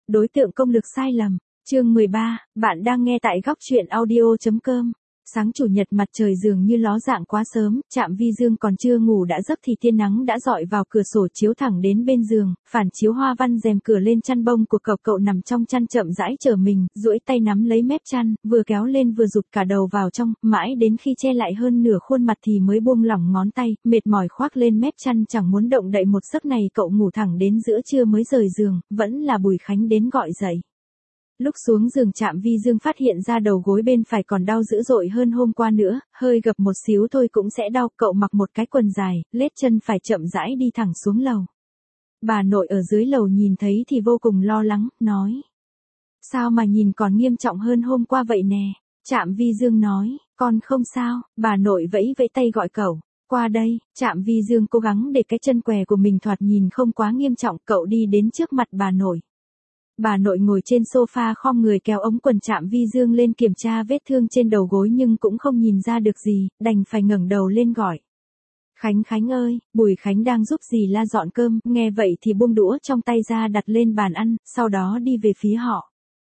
đối tượng công lực sai lầm. Chương 13, bạn đang nghe tại góc truyện audio.com. Sáng chủ nhật mặt trời dường như ló dạng quá sớm, Trạm Vi Dương còn chưa ngủ đã giấc thì tia nắng đã rọi vào cửa sổ chiếu thẳng đến bên giường, phản chiếu hoa văn rèm cửa lên chăn bông của cậu. Cậu nằm trong chăn chậm rãi trở mình, duỗi tay nắm lấy mép chăn, vừa kéo lên vừa rụt cả đầu vào trong, mãi đến khi che lại hơn nửa khuôn mặt thì mới buông lỏng ngón tay, mệt mỏi khoác lên mép chăn chẳng muốn động đậy một giấc này. Cậu ngủ thẳng đến giữa trưa mới rời giường, vẫn là Bùi Khánh đến gọi dậy. Lúc xuống giường Trạm Vi Dương phát hiện ra đầu gối bên phải còn đau dữ dội hơn hôm qua nữa, hơi gập một xíu thôi cũng sẽ đau. Cậu mặc một cái quần dài, lết chân phải chậm rãi đi thẳng xuống lầu. Bà nội ở dưới lầu nhìn thấy thì vô cùng lo lắng, nói: "Sao mà nhìn còn nghiêm trọng hơn hôm qua vậy nè?" Trạm Vi Dương nói: "Con không sao." Bà nội vẫy vẫy tay gọi cậu: "Qua đây." Trạm Vi Dương cố gắng để cái chân què của mình thoạt nhìn không quá nghiêm trọng. Cậu đi đến trước mặt bà nội. Bà nội ngồi trên sofa khom người kéo ống quần Trạm Vi Dương lên kiểm tra vết thương trên đầu gối nhưng cũng không nhìn ra được gì, đành phải ngẩng đầu lên gọi: "Khánh Khánh ơi." Bùi Khánh đang giúp dì La dọn cơm, nghe vậy thì buông đũa trong tay ra đặt lên bàn ăn, sau đó đi về phía họ.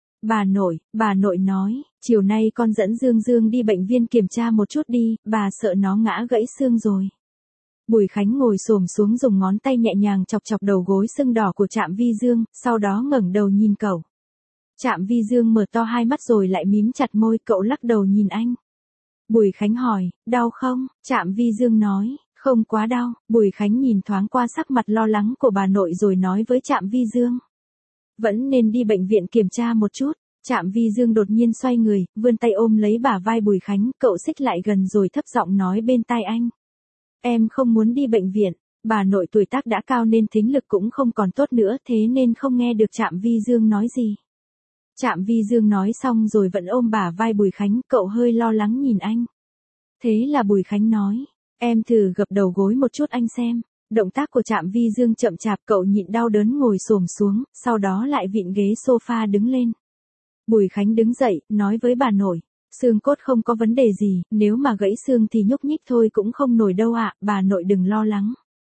Bà nội nói: "Chiều nay con dẫn Dương Dương đi bệnh viện kiểm tra một chút đi, bà sợ nó ngã gãy xương rồi." Bùi Khánh ngồi xổm xuống dùng ngón tay nhẹ nhàng chọc chọc đầu gối sưng đỏ của Trạm Vi Dương, sau đó ngẩng đầu nhìn cậu. Trạm Vi Dương mở to hai mắt rồi lại mím chặt môi. Cậu lắc đầu nhìn anh. Bùi Khánh hỏi: "Đau không?" Trạm Vi Dương nói: "Không quá đau." Bùi Khánh nhìn thoáng qua sắc mặt lo lắng của bà nội rồi nói với Trạm Vi Dương: "Vẫn nên đi bệnh viện kiểm tra một chút." Trạm Vi Dương đột nhiên xoay người, vươn tay ôm lấy bả vai Bùi Khánh. Cậu xích lại gần rồi thấp giọng nói bên tai anh: "Em không muốn đi bệnh viện." Bà nội tuổi tác đã cao nên thính lực cũng không còn tốt nữa, thế nên không nghe được Trạm Vi Dương nói gì. Trạm Vi Dương nói xong rồi vẫn ôm bả vai Bùi Khánh. Cậu hơi lo lắng nhìn anh. Thế là Bùi Khánh nói: "Em thử gập đầu gối một chút anh xem." Động tác của Trạm Vi Dương chậm chạp. Cậu nhịn đau đớn ngồi xổm xuống, sau đó lại vịn ghế sofa đứng lên. Bùi Khánh đứng dậy, nói với bà nội: "Xương cốt không có vấn đề gì, nếu mà gãy xương thì nhúc nhích thôi cũng không nổi đâu ạ, bà nội đừng lo lắng."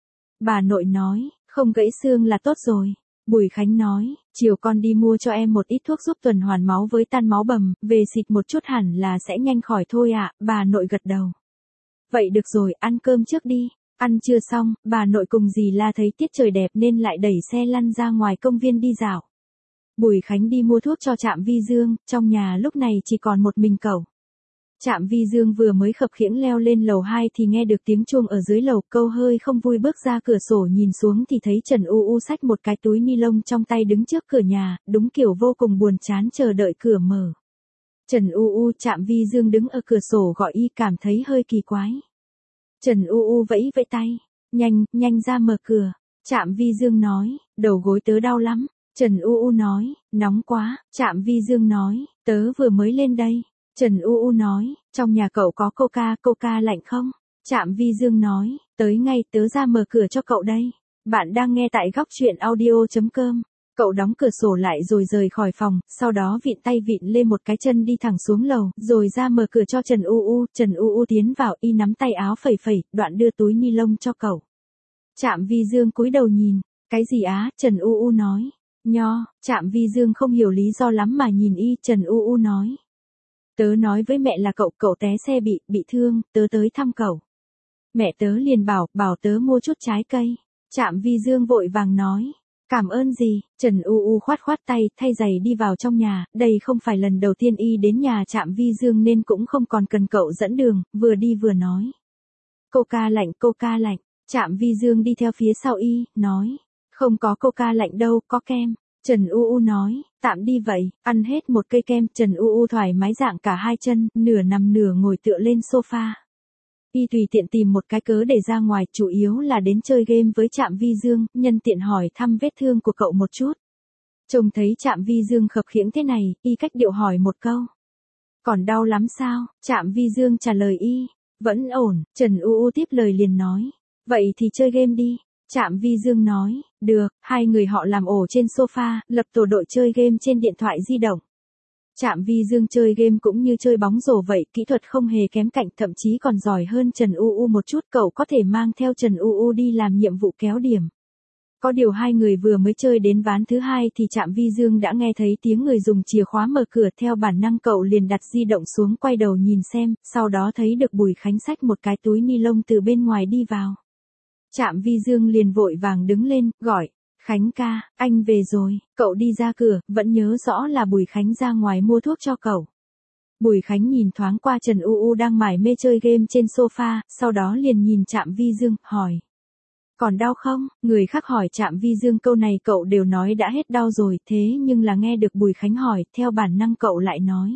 Bà nội nói: "Không gãy xương là tốt rồi." Bùi Khánh nói: "Chiều con đi mua cho em một ít thuốc giúp tuần hoàn máu với tan máu bầm, về xịt một chút hẳn là sẽ nhanh khỏi thôi ạ." Bà nội gật đầu. "Vậy được rồi, ăn cơm trước đi." Ăn trưa xong, bà nội cùng dì La thấy tiết trời đẹp nên lại đẩy xe lăn ra ngoài công viên đi dạo. Bùi Khánh đi mua thuốc cho Trạm Vi Dương, trong nhà lúc này chỉ còn một mình cậu. Trạm Vi Dương vừa mới khập khiễng leo lên lầu 2 thì nghe được tiếng chuông ở dưới lầu. Câu hơi không vui bước ra cửa sổ nhìn xuống thì thấy Trần U U xách một cái túi ni lông trong tay đứng trước cửa nhà, đúng kiểu vô cùng buồn chán chờ đợi cửa mở. Trần U U. Trạm Vi Dương đứng ở cửa sổ gọi y, cảm thấy hơi kỳ quái. Trần U U vẫy vẫy tay: Nhanh ra mở cửa." Trạm Vi Dương nói: "Đầu gối tớ đau lắm." Trần U U nói: "Nóng quá." Trạm Vi Dương nói: "Tớ vừa mới lên đây." Trần U U nói: "Trong nhà cậu có coca lạnh không?" Trạm Vi Dương nói: "Tới ngay, tớ ra mở cửa cho cậu đây." Bạn đang nghe tại góc truyện audio.com. Cậu đóng cửa sổ lại rồi rời khỏi phòng, sau đó vịn tay vịn lên một cái chân đi thẳng xuống lầu, rồi ra mở cửa cho Trần U U. Trần U U tiến vào, y nắm tay áo phẩy phẩy, đoạn đưa túi ni lông cho cậu. Trạm Vi Dương cúi đầu nhìn. "Cái gì á?" Trần U U nói. "Nho." Trạm Vi Dương không hiểu lý do lắm mà nhìn y. Trần U U nói: "Tớ nói với mẹ là cậu té xe bị thương, tớ tới thăm cậu. Mẹ tớ liền bảo tớ mua chút trái cây." Trạm Vi Dương vội vàng nói: "Cảm ơn gì." Trần U U khoát tay, thay giày đi vào trong nhà. Đây không phải lần đầu tiên y đến nhà Trạm Vi Dương nên cũng không còn cần cậu dẫn đường, vừa đi vừa nói: Coca lạnh." Trạm Vi Dương đi theo phía sau y, nói: "Không có coca lạnh đâu, có kem." Trần U U nói: "Tạm đi vậy." Ăn hết một cây kem, Trần U U thoải mái dạng cả hai chân, nửa nằm nửa ngồi tựa lên sofa. Y tùy tiện tìm một cái cớ để ra ngoài, chủ yếu là đến chơi game với Trạm Vi Dương, nhân tiện hỏi thăm vết thương của cậu một chút. Trông thấy Trạm Vi Dương khập khiễng thế này, y cách điệu hỏi một câu: "Còn đau lắm sao?" Trạm Vi Dương trả lời y: "Vẫn ổn." Trần U U tiếp lời liền nói: "Vậy thì chơi game đi." Trạm Vi Dương nói: "Được." Hai người họ làm ổ trên sofa, lập tổ đội chơi game trên điện thoại di động. Trạm Vi Dương chơi game cũng như chơi bóng rổ vậy, kỹ thuật không hề kém cạnh, thậm chí còn giỏi hơn Trần U U một chút. Cậu có thể mang theo Trần U U đi làm nhiệm vụ kéo điểm. Có điều hai người vừa mới chơi đến ván thứ hai thì Trạm Vi Dương đã nghe thấy tiếng người dùng chìa khóa mở cửa, theo bản năng cậu liền đặt di động xuống quay đầu nhìn xem, sau đó thấy được Bùi Khánh xách một cái túi ni lông từ bên ngoài đi vào. Trạm Vi Dương liền vội vàng đứng lên, gọi, Khánh ca, anh về rồi, cậu đi ra cửa, vẫn nhớ rõ là Bùi Khánh ra ngoài mua thuốc cho cậu. Bùi Khánh nhìn thoáng qua Trần U đang mải mê chơi game trên sofa, sau đó liền nhìn Trạm Vi Dương, hỏi. Còn đau không? Người khác hỏi Trạm Vi Dương câu này cậu đều nói đã hết đau rồi, thế nhưng là nghe được Bùi Khánh hỏi, theo bản năng cậu lại nói.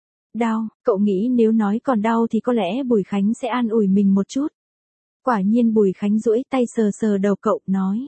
Đau, cậu nghĩ nếu nói còn đau thì có lẽ Bùi Khánh sẽ an ủi mình một chút. Quả nhiên Bùi Khánh duỗi tay sờ sờ đầu cậu, nói.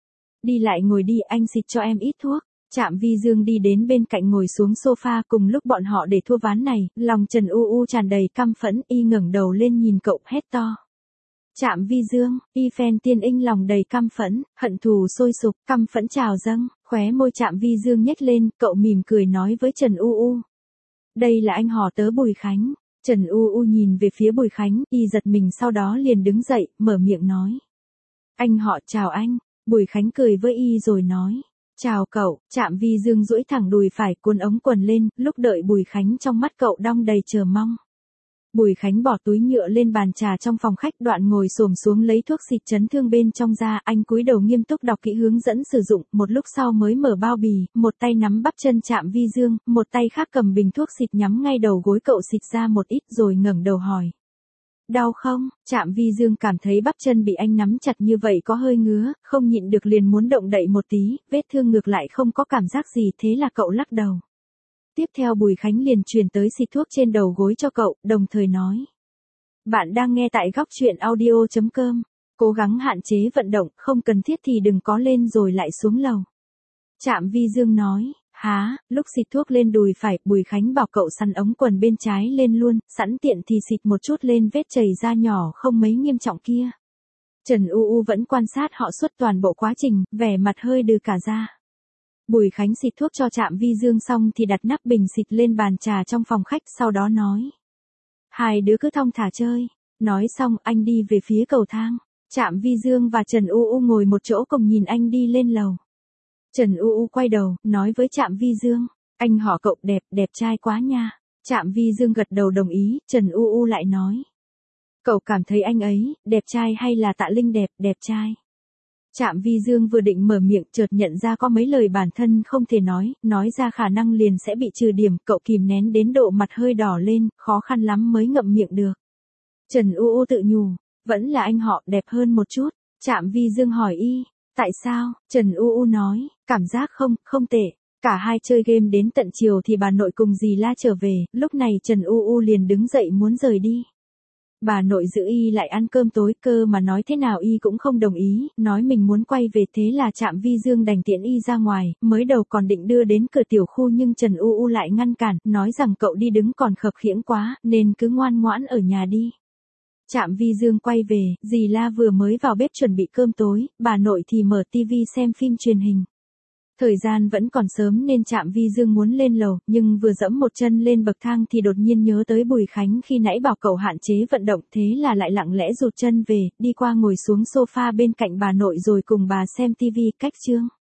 Đi lại ngồi đi, anh xịt cho em ít thuốc. Trạm Vi Dương đi đến bên cạnh ngồi xuống sofa, cùng lúc bọn họ để thua ván này, lòng Trần U tràn đầy căm phẫn, y ngẩng đầu lên nhìn cậu, hét to. Trạm Vi Dương, y phen tiên inh lòng đầy căm phẫn, hận thù sôi sục, căm phẫn trào dâng, khóe môi Trạm Vi Dương nhếch lên, cậu mỉm cười nói với Trần U. Đây là anh họ tớ Bùi Khánh. Trần U nhìn về phía Bùi Khánh, y giật mình sau đó liền đứng dậy, mở miệng nói. Anh họ chào anh. Bùi Khánh cười với y rồi nói. Chào cậu. Trạm Vi Dương duỗi thẳng đùi phải, cuốn ống quần lên, lúc đợi Bùi Khánh trong mắt cậu đong đầy chờ mong. Bùi Khánh bỏ túi nhựa lên bàn trà trong phòng khách, đoạn ngồi xổm xuống lấy thuốc xịt chấn thương bên trong ra, anh cúi đầu nghiêm túc đọc kỹ hướng dẫn sử dụng, một lúc sau mới mở bao bì, một tay nắm bắp chân Trạm Vi Dương, một tay khác cầm bình thuốc xịt nhắm ngay đầu gối cậu xịt ra một ít rồi ngẩng đầu hỏi. Đau không? Trạm Vi Dương cảm thấy bắp chân bị anh nắm chặt như vậy có hơi ngứa, không nhịn được liền muốn động đậy một tí, vết thương ngược lại không có cảm giác gì, thế là cậu lắc đầu. Tiếp theo Bùi Khánh liền truyền tới xịt thuốc trên đầu gối cho cậu, đồng thời nói. Bạn đang nghe tại góc truyện audio.com. Cố gắng hạn chế vận động, không cần thiết thì đừng có lên rồi lại xuống lầu. Trạm Vi Dương nói. Há, lúc xịt thuốc lên đùi phải, Bùi Khánh bảo cậu săn ống quần bên trái lên luôn, sẵn tiện thì xịt một chút lên vết chảy da nhỏ không mấy nghiêm trọng kia. Trần U vẫn quan sát họ suốt toàn bộ quá trình, vẻ mặt hơi đừ cả ra. Bùi Khánh xịt thuốc cho Trạm Vi Dương xong thì đặt nắp bình xịt lên bàn trà trong phòng khách, sau đó nói. Hai đứa cứ thong thả chơi. Nói xong anh đi về phía cầu thang. Trạm Vi Dương và Trần U ngồi một chỗ cùng nhìn anh đi lên lầu. Trần U quay đầu, nói với Trạm Vi Dương. Anh họ cậu đẹp trai quá nha. Trạm Vi Dương gật đầu đồng ý, Trần U lại nói. Cậu cảm thấy anh ấy, đẹp trai hay là Tạ Linh đẹp trai? Trạm Vi Dương vừa định mở miệng chợt nhận ra có mấy lời bản thân không thể nói ra khả năng liền sẽ bị trừ điểm, cậu kìm nén đến độ mặt hơi đỏ lên, khó khăn lắm mới ngậm miệng được. Trần U tự nhủ, vẫn là anh họ đẹp hơn một chút. Trạm Vi Dương hỏi y, tại sao? Trần U nói, cảm giác không tệ. Cả hai chơi game đến tận chiều thì bà nội cùng dì La trở về, lúc này Trần U liền đứng dậy muốn rời đi. Bà nội giữ y lại ăn cơm tối, cơ mà nói thế nào y cũng không đồng ý, nói mình muốn quay về, thế là Trạm Vi Dương đành tiễn y ra ngoài, mới đầu còn định đưa đến cửa tiểu khu nhưng Trần U lại ngăn cản, nói rằng cậu đi đứng còn khập khiễng quá, nên cứ ngoan ngoãn ở nhà đi. Trạm Vi Dương quay về, dì La vừa mới vào bếp chuẩn bị cơm tối, bà nội thì mở tivi xem phim truyền hình. Thời gian vẫn còn sớm nên Trạm Vi Dương muốn lên lầu, nhưng vừa dẫm một chân lên bậc thang thì đột nhiên nhớ tới Bùi Khánh khi nãy bảo cậu hạn chế vận động, thế là lại lặng lẽ rụt chân về, đi qua ngồi xuống sofa bên cạnh bà nội rồi cùng bà xem tivi. Cách chương.